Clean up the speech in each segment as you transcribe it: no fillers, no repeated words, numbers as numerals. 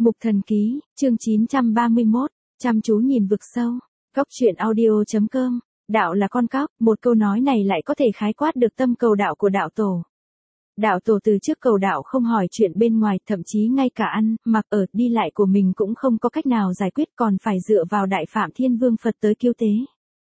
Mục Thần Ký, chương 931, chăm chú nhìn vực sâu. Cóc truyện audio.com. Đạo là con cóc, một câu nói này lại có thể khái quát được tâm cầu đạo của đạo tổ. Đạo tổ từ trước cầu đạo không hỏi chuyện bên ngoài, thậm chí ngay cả ăn, mặc ở, đi lại của mình cũng không có cách nào giải quyết, còn phải dựa vào Đại Phạm Thiên Vương Phật tới cứu tế.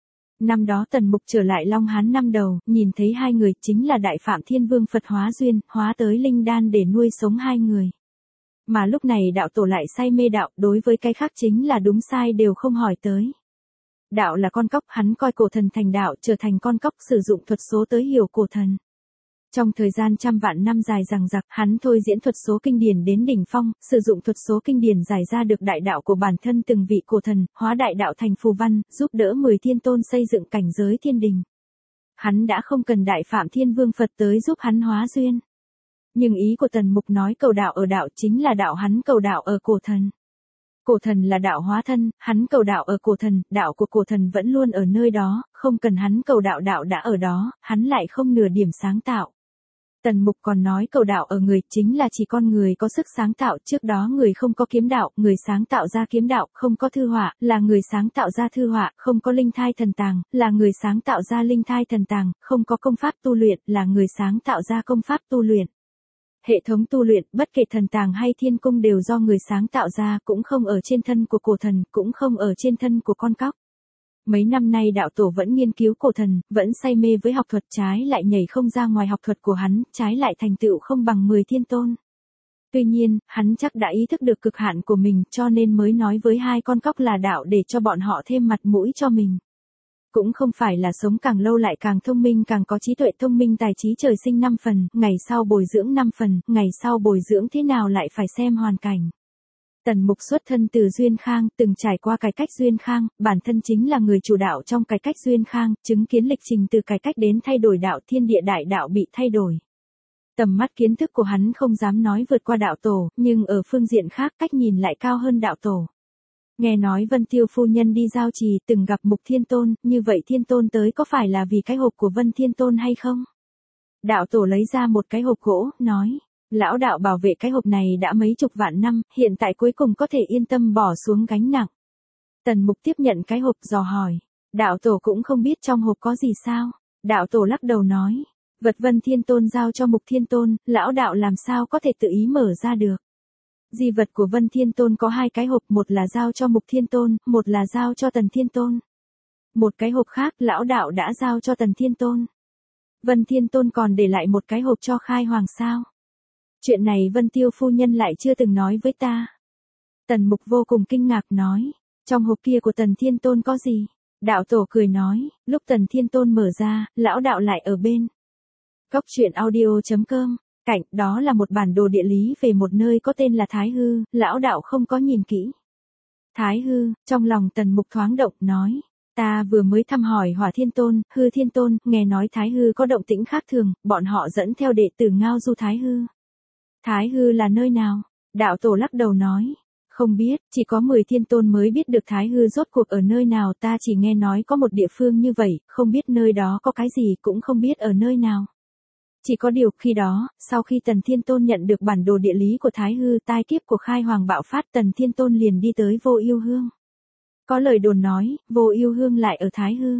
Năm đó Tần Mục trở lại Long Hán năm đầu, nhìn thấy hai người, chính là Đại Phạm Thiên Vương Phật hóa duyên, hóa tới linh đan để nuôi sống hai người. Mà lúc này đạo tổ lại say mê đạo, đối với cái khác chính là đúng sai đều không hỏi tới. Đạo là con cóc, hắn coi cổ thần thành đạo, trở thành con cóc, sử dụng thuật số tới hiểu cổ thần. Trong thời gian trăm vạn năm dài dằng dặc, hắn thôi diễn thuật số kinh điển đến đỉnh phong, sử dụng thuật số kinh điển giải ra được đại đạo của bản thân từng vị cổ thần, hóa đại đạo thành phù văn, giúp đỡ 10 thiên tôn xây dựng cảnh giới thiên đình. Hắn đã không cần Đại Phạm Thiên Vương Phật tới giúp hắn hóa duyên. Nhưng ý của Tần Mục nói cầu đạo ở đạo chính là đạo hắn cầu đạo ở cổ thần. Cổ thần là đạo hóa thân, hắn cầu đạo ở cổ thần, đạo của cổ thần vẫn luôn ở nơi đó, không cần hắn cầu đạo, đạo đã ở đó, hắn lại không nửa điểm sáng tạo. Tần Mục còn nói cầu đạo ở người, chính là chỉ con người có sức sáng tạo, trước đó người không có kiếm đạo, người sáng tạo ra kiếm đạo, không có thư họa, là người sáng tạo ra thư họa, không có linh thai thần tàng, là người sáng tạo ra linh thai thần tàng, không có công pháp tu luyện, là người sáng tạo ra công pháp tu luyện. Hệ thống tu luyện, bất kể thần tàng hay thiên cung đều do người sáng tạo ra, cũng không ở trên thân của cổ thần, cũng không ở trên thân của con cóc. Mấy năm nay đạo tổ vẫn nghiên cứu cổ thần, vẫn say mê với học thuật, trái lại nhảy không ra ngoài học thuật của hắn, trái lại thành tựu không bằng 10 thiên tôn. Tuy nhiên, hắn chắc đã ý thức được cực hạn của mình, cho nên mới nói với hai con cóc là đạo để cho bọn họ thêm mặt mũi cho mình. Cũng không phải là sống càng lâu lại càng thông minh, càng có trí tuệ, thông minh tài trí trời sinh 5 phần, ngày sau bồi dưỡng 5 phần, ngày sau bồi dưỡng thế nào lại phải xem hoàn cảnh. Tần Mục xuất thân từ Duyên Khang, từng trải qua cải cách Duyên Khang, bản thân chính là người chủ đạo trong cải cách Duyên Khang, chứng kiến lịch trình từ cải cách đến thay đổi đạo, thiên địa đại đạo bị thay đổi. Tầm mắt kiến thức của hắn không dám nói vượt qua đạo tổ, nhưng ở phương diện khác cách nhìn lại cao hơn đạo tổ. Nghe nói Vân Tiêu phu nhân đi giao trì từng gặp Mục Thiên Tôn, như vậy Thiên Tôn tới có phải là vì cái hộp của Vân Thiên Tôn hay không? Đạo tổ lấy ra một cái hộp gỗ, nói, lão đạo bảo vệ cái hộp này đã mấy chục vạn năm, hiện tại cuối cùng có thể yên tâm bỏ xuống gánh nặng. Tần Mục tiếp nhận cái hộp dò hỏi, đạo tổ cũng không biết trong hộp có gì sao? Đạo tổ lắc đầu nói, vật Vân Thiên Tôn giao cho Mục Thiên Tôn, lão đạo làm sao có thể tự ý mở ra được. Di vật của Vân Thiên Tôn có hai cái hộp, một là giao cho Mục Thiên Tôn, một là giao cho Tần Thiên Tôn. Một cái hộp khác lão đạo đã giao cho Tần Thiên Tôn. Vân Thiên Tôn còn để lại một cái hộp cho Khai Hoàng sao? Chuyện này Vân Tiêu phu nhân lại chưa từng nói với ta. Tần Mục vô cùng kinh ngạc nói, trong hộp kia của Tần Thiên Tôn có gì? Đạo tổ cười nói, lúc Tần Thiên Tôn mở ra, lão đạo lại ở bên. Cóc truyện audio.com. Cạnh đó là một bản đồ địa lý về một nơi có tên là Thái Hư, lão đạo không có nhìn kỹ. Thái Hư, trong lòng Tần Mục thoáng động, nói, ta vừa mới thăm hỏi Hỏa Thiên Tôn, Hư Thiên Tôn, nghe nói Thái Hư có động tĩnh khác thường, bọn họ dẫn theo đệ tử ngao du Thái Hư. Thái Hư là nơi nào? Đạo tổ lắc đầu nói, không biết, chỉ có 10 thiên tôn mới biết được Thái Hư rốt cuộc ở nơi nào, ta chỉ nghe nói có một địa phương như vậy, không biết nơi đó có cái gì, cũng không biết ở nơi nào. Chỉ có điều khi đó, sau khi Tần Thiên Tôn nhận được bản đồ địa lý của Thái Hư, tai kiếp của Khai Hoàng bạo phát, Tần Thiên Tôn liền đi tới Vô Yêu Hương. Có lời đồn nói, Vô Yêu Hương lại ở Thái Hư.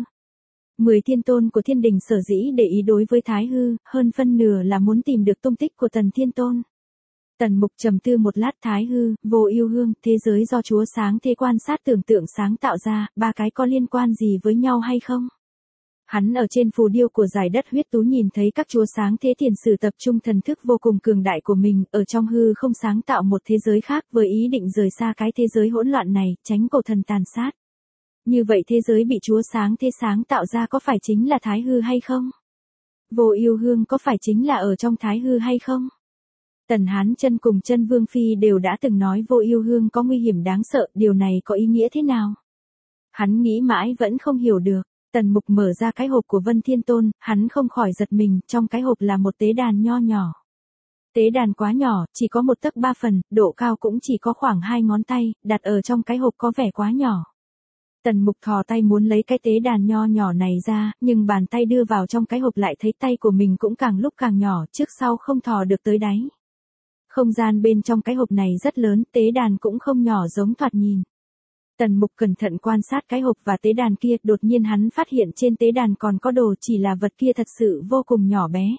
10 thiên tôn của thiên đình sở dĩ để ý đối với Thái Hư, hơn phân nửa là muốn tìm được tung tích của Tần Thiên Tôn. Tần Mục trầm tư một lát, Thái Hư, Vô Yêu Hương, thế giới do Chúa Sáng Thế quan sát tưởng tượng sáng tạo ra, ba cái có liên quan gì với nhau hay không? Hắn ở trên phù điêu của giải đất huyết tú nhìn thấy các chúa sáng thế tiền sử tập trung thần thức vô cùng cường đại của mình, ở trong hư không sáng tạo một thế giới khác với ý định rời xa cái thế giới hỗn loạn này, tránh cổ thần tàn sát. Như vậy thế giới bị chúa sáng thế sáng tạo ra có phải chính là Thái Hư hay không? Vô Yêu Hương có phải chính là ở trong Thái Hư hay không? Tần Hán Chân cùng Chân Vương Phi đều đã từng nói Vô Yêu Hương có nguy hiểm đáng sợ, điều này có ý nghĩa thế nào? Hắn nghĩ mãi vẫn không hiểu được. Tần Mục mở ra cái hộp của Vân Thiên Tôn, hắn không khỏi giật mình, trong cái hộp là một tế đàn nho nhỏ. Tế đàn quá nhỏ, chỉ có 1 tấc 3 phần, độ cao cũng chỉ có khoảng 2 ngón tay, đặt ở trong cái hộp có vẻ quá nhỏ. Tần Mục thò tay muốn lấy cái tế đàn nho nhỏ này ra, nhưng bàn tay đưa vào trong cái hộp lại thấy tay của mình cũng càng lúc càng nhỏ, trước sau không thò được tới đáy. Không gian bên trong cái hộp này rất lớn, tế đàn cũng không nhỏ giống thoạt nhìn. Tần Mục cẩn thận quan sát cái hộp và tế đàn kia, đột nhiên hắn phát hiện trên tế đàn còn có đồ, chỉ là vật kia thật sự vô cùng nhỏ bé.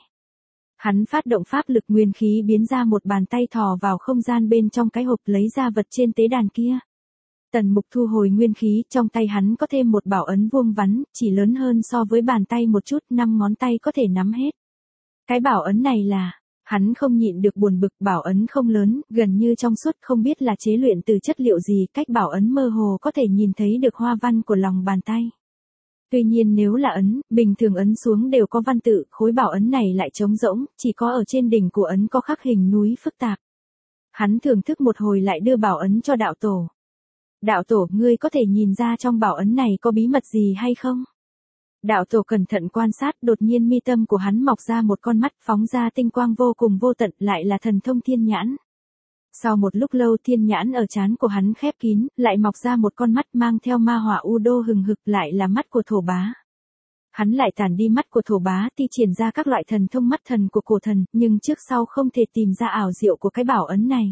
Hắn phát động pháp lực nguyên khí biến ra một bàn tay thò vào không gian bên trong cái hộp lấy ra vật trên tế đàn kia. Tần Mục thu hồi nguyên khí, trong tay hắn có thêm một bảo ấn vuông vắn, chỉ lớn hơn so với bàn tay một chút, 5 ngón tay có thể nắm hết. Cái bảo ấn này là, hắn không nhịn được buồn bực, bảo ấn không lớn, gần như trong suốt, không biết là chế luyện từ chất liệu gì, cách bảo ấn mơ hồ có thể nhìn thấy được hoa văn của lòng bàn tay. Tuy nhiên nếu là ấn, bình thường ấn xuống đều có văn tự, khối bảo ấn này lại trống rỗng, chỉ có ở trên đỉnh của ấn có khắc hình núi phức tạp. Hắn thưởng thức một hồi lại đưa bảo ấn cho đạo tổ. Đạo tổ, ngươi có thể nhìn ra trong bảo ấn này có bí mật gì hay không? Đạo tổ cẩn thận quan sát, đột nhiên mi tâm của hắn mọc ra một con mắt phóng ra tinh quang vô cùng vô tận, lại là thần thông thiên nhãn. Sau một lúc lâu thiên nhãn ở trán của hắn khép kín, lại mọc ra một con mắt mang theo ma hỏa u đô hừng hực, lại là mắt của thổ bá. Hắn lại tản đi mắt của thổ bá, thi triển ra các loại thần thông mắt thần của cổ thần, nhưng trước sau không thể tìm ra ảo diệu của cái bảo ấn này.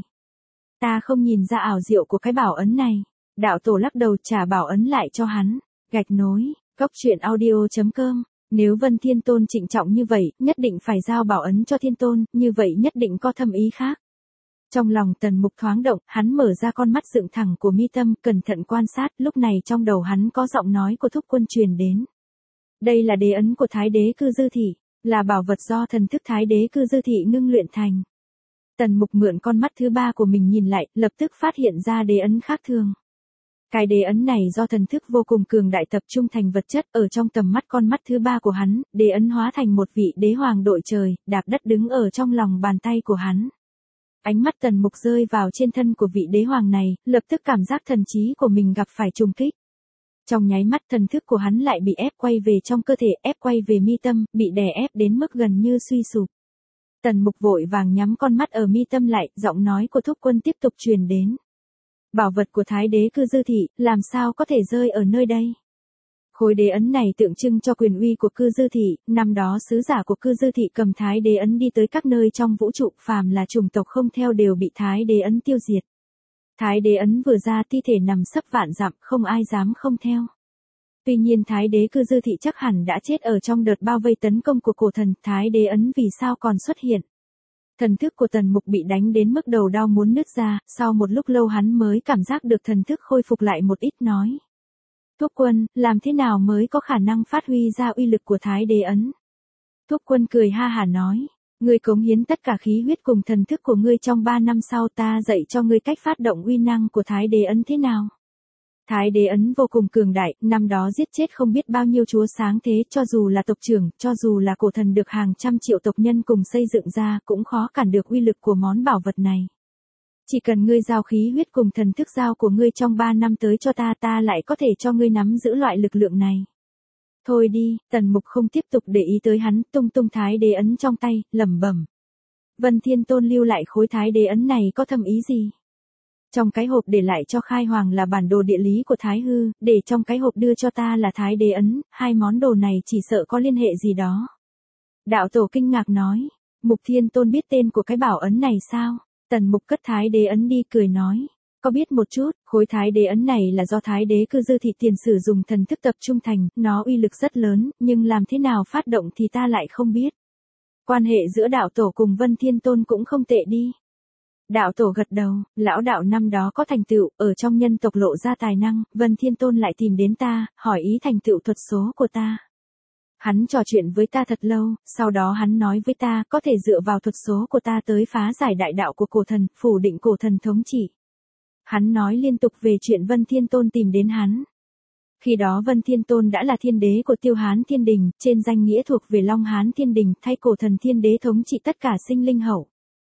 Ta không nhìn ra ảo diệu của cái bảo ấn này. Đạo tổ lắc đầu trả bảo ấn lại cho hắn. Gạch nối, goctruyện.audio.com. Nếu Vân Thiên Tôn trịnh trọng như vậy, nhất định phải giao bảo ấn cho Thiên Tôn, như vậy nhất định có thâm ý khác. Trong lòng Tần Mục thoáng động, hắn mở ra con mắt dựng thẳng của mi tâm, cẩn thận quan sát, lúc này trong đầu hắn có giọng nói của Thúc Quân truyền đến. Đây là đế ấn của Thái Đế Cư Dư Thị, là bảo vật do thần thức Thái Đế Cư Dư Thị ngưng luyện thành. Tần Mục mượn con mắt thứ ba của mình nhìn lại, lập tức phát hiện ra đế ấn khác thường. Cái đế ấn này do thần thức vô cùng cường đại tập trung thành vật chất, ở trong tầm mắt con mắt thứ ba của hắn, đế ấn hóa thành một vị đế hoàng đội trời, đạp đất đứng ở trong lòng bàn tay của hắn. Ánh mắt Tần Mục rơi vào trên thân của vị đế hoàng này, lập tức cảm giác thần trí của mình gặp phải trùng kích. Trong nháy mắt thần thức của hắn lại bị ép quay về trong cơ thể, ép quay về mi tâm, bị đè ép đến mức gần như suy sụp. Tần Mục vội vàng nhắm con mắt ở mi tâm lại, giọng nói của Thúc Quân tiếp tục truyền đến. Bảo vật của Thái Đế Cư Dư Thị, làm sao có thể rơi ở nơi đây? Khối đế ấn này tượng trưng cho quyền uy của Cư Dư Thị, năm đó sứ giả của Cư Dư Thị cầm Thái Đế ấn đi tới các nơi trong vũ trụ, phàm là chủng tộc không theo đều bị Thái Đế ấn tiêu diệt. Thái Đế ấn vừa ra thi thể nằm sấp vạn dặm, không ai dám không theo. Tuy nhiên Thái Đế Cư Dư Thị chắc hẳn đã chết ở trong đợt bao vây tấn công của cổ thần, Thái Đế ấn vì sao còn xuất hiện? Thần thức của Tần Mục bị đánh đến mức đầu đau muốn nứt ra, sau một lúc lâu hắn mới cảm giác được thần thức khôi phục lại một ít nói. Thúc Quân, làm thế nào mới có khả năng phát huy ra uy lực của Thái Đế ấn? Thúc Quân cười ha hả nói, ngươi cống hiến tất cả khí huyết cùng thần thức của ngươi trong 3 năm sau, ta dạy cho ngươi cách phát động uy năng của Thái Đế ấn thế nào. Thái Đế ấn vô cùng cường đại, năm đó giết chết không biết bao nhiêu chúa sáng thế, cho dù là tộc trưởng, cho dù là cổ thần được hàng trăm triệu tộc nhân cùng xây dựng ra, cũng khó cản được uy lực của món bảo vật này. Chỉ cần ngươi giao khí huyết cùng thần thức giao của ngươi trong 3 năm tới cho ta, ta lại có thể cho ngươi nắm giữ loại lực lượng này. Thôi đi, Tần Mục không tiếp tục để ý tới hắn, tung tung Thái Đế ấn trong tay, lẩm bẩm. Vân Thiên Tôn lưu lại khối Thái Đế ấn này có thâm ý gì? Trong cái hộp để lại cho Khai Hoàng là bản đồ địa lý của Thái Hư, để trong cái hộp đưa cho ta là Thái Đế ấn, hai món đồ này chỉ sợ có liên hệ gì đó. Đạo tổ kinh ngạc nói, Mục Thiên Tôn biết tên của cái bảo ấn này sao? Tần Mục cất Thái Đế ấn đi cười nói, có biết một chút, khối Thái Đế ấn này là do Thái Đế Cư Dư Thị tiền sử dùng thần thức tập trung thành, nó uy lực rất lớn, nhưng làm thế nào phát động thì ta lại không biết. Quan hệ giữa đạo tổ cùng Vân Thiên Tôn cũng không tệ đi. Đạo tổ gật đầu, lão đạo năm đó có thành tựu, ở trong nhân tộc lộ ra tài năng, Vân Thiên Tôn lại tìm đến ta, hỏi ý thành tựu thuật số của ta. Hắn trò chuyện với ta thật lâu, sau đó hắn nói với ta, có thể dựa vào thuật số của ta tới phá giải đại đạo của cổ thần, phủ định cổ thần thống trị. Hắn nói liên tục về chuyện Vân Thiên Tôn tìm đến hắn. Khi đó Vân Thiên Tôn đã là thiên đế của Tiêu Hán Thiên Đình, trên danh nghĩa thuộc về Long Hán Thiên Đình, thay cổ thần thiên đế thống trị tất cả sinh linh hậu.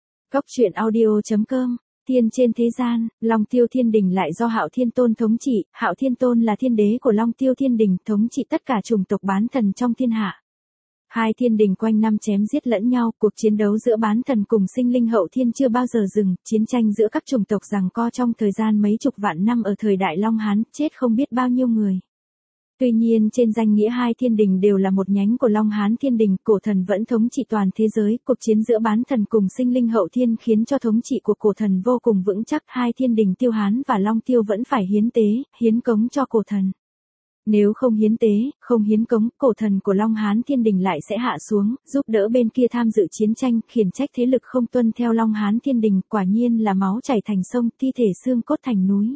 Goctruyện.audio.com. Thiên trên thế gian, Long Tiêu Thiên Đình lại do Hạo Thiên Tôn thống trị, Hạo Thiên Tôn là thiên đế của Long Tiêu Thiên Đình, thống trị tất cả chủng tộc bán thần trong thiên hạ. Hai thiên đình quanh năm chém giết lẫn nhau, cuộc chiến đấu giữa bán thần cùng sinh linh hậu thiên chưa bao giờ dừng, chiến tranh giữa các chủng tộc giằng co trong thời gian mấy chục vạn năm ở thời đại Long Hán, chết không biết bao nhiêu người. Tuy nhiên trên danh nghĩa hai thiên đình đều là một nhánh của Long Hán Thiên Đình, cổ thần vẫn thống trị toàn thế giới, cuộc chiến giữa bán thần cùng sinh linh hậu thiên khiến cho thống trị của cổ thần vô cùng vững chắc, hai thiên đình Tiêu Hán và Long Tiêu vẫn phải hiến tế, hiến cống cho cổ thần. Nếu không hiến tế, không hiến cống, cổ thần của Long Hán Thiên Đình lại sẽ hạ xuống, giúp đỡ bên kia tham dự chiến tranh, khiển trách thế lực không tuân theo Long Hán Thiên Đình, quả nhiên là máu chảy thành sông, thi thể xương cốt thành núi.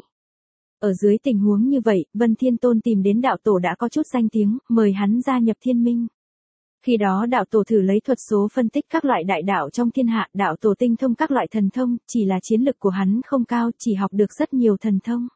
Ở dưới tình huống như vậy, Vân Thiên Tôn tìm đến đạo tổ đã có chút danh tiếng, mời hắn gia nhập thiên minh. Khi đó đạo tổ thử lấy thuật số phân tích các loại đại đạo trong thiên hạ, đạo tổ tinh thông các loại thần thông, chỉ là chiến lực của hắn không cao, chỉ học được rất nhiều thần thông.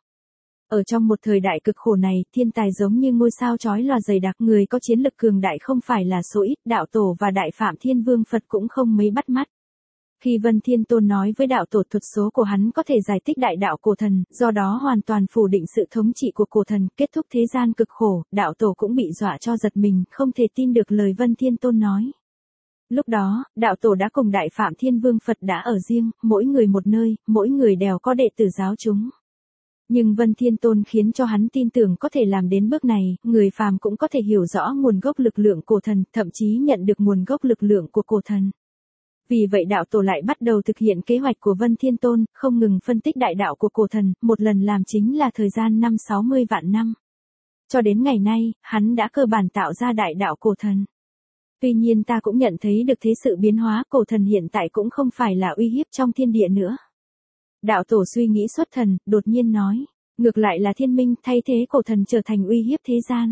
Ở trong một thời đại cực khổ này, thiên tài giống như ngôi sao chói lòa dày đặc, người có chiến lực cường đại không phải là số ít, đạo tổ và đại phạm thiên vương Phật cũng không mấy bắt mắt. Khi Vân Thiên Tôn nói với đạo tổ thuật số của hắn có thể giải thích đại đạo cổ thần, do đó hoàn toàn phủ định sự thống trị của cổ thần, kết thúc thế gian cực khổ, đạo tổ cũng bị dọa cho giật mình, không thể tin được lời Vân Thiên Tôn nói. Lúc đó, đạo tổ đã cùng đại phạm thiên vương Phật đã ở riêng, mỗi người một nơi, mỗi người đều có đệ tử giáo chúng. Nhưng Vân Thiên Tôn khiến cho hắn tin tưởng có thể làm đến bước này, người phàm cũng có thể hiểu rõ nguồn gốc lực lượng cổ thần, thậm chí nhận được nguồn gốc lực lượng của cổ thần. Vì vậy đạo tổ lại bắt đầu thực hiện kế hoạch của Vân Thiên Tôn, không ngừng phân tích đại đạo của cổ thần, một lần làm chính là thời gian 60 vạn năm. Cho đến ngày nay, hắn đã cơ bản tạo ra đại đạo cổ thần. Tuy nhiên ta cũng nhận thấy được thế sự biến hóa, cổ thần hiện tại cũng không phải là uy hiếp trong thiên địa nữa. Đạo tổ suy nghĩ xuất thần, đột nhiên nói, ngược lại là thiên minh thay thế cổ thần trở thành uy hiếp thế gian.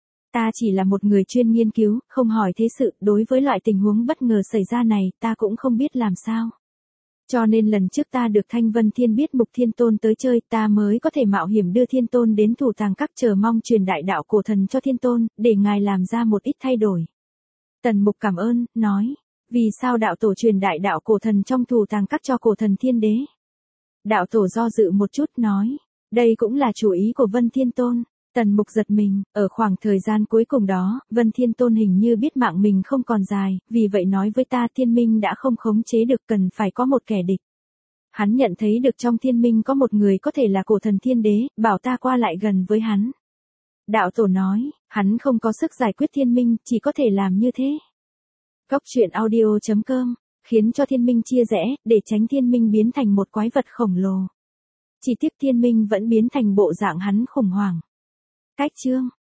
Ta chỉ là một người chuyên nghiên cứu, không hỏi thế sự, đối với loại tình huống bất ngờ xảy ra này, ta cũng không biết làm sao. Cho nên lần trước ta được Thanh Vân Thiên biết Mục Thiên Tôn tới chơi, ta mới có thể mạo hiểm đưa Thiên Tôn đến thủ tàng các, chờ mong truyền đại đạo cổ thần cho Thiên Tôn, để ngài làm ra một ít thay đổi. Tần Mục cảm ơn, nói, vì sao đạo tổ truyền đại đạo cổ thần trong thủ tàng các cho cổ thần Thiên Đế? Đạo tổ do dự một chút nói, đây cũng là chủ ý của Vân Thiên Tôn. Tần Mục giật mình, ở khoảng thời gian cuối cùng đó, Vân Thiên Tôn hình như biết mạng mình không còn dài, vì vậy nói với ta thiên minh đã không khống chế được, cần phải có một kẻ địch. Hắn nhận thấy được trong thiên minh có một người có thể là cổ thần Thiên Đế, bảo ta qua lại gần với hắn. Đạo tổ nói, hắn không có sức giải quyết thiên minh, chỉ có thể làm như thế. Góc truyện audio.com, khiến cho thiên minh chia rẽ, để tránh thiên minh biến thành một quái vật khổng lồ. Chỉ tiếc thiên minh vẫn biến thành bộ dạng hắn khủng hoảng. Cách chương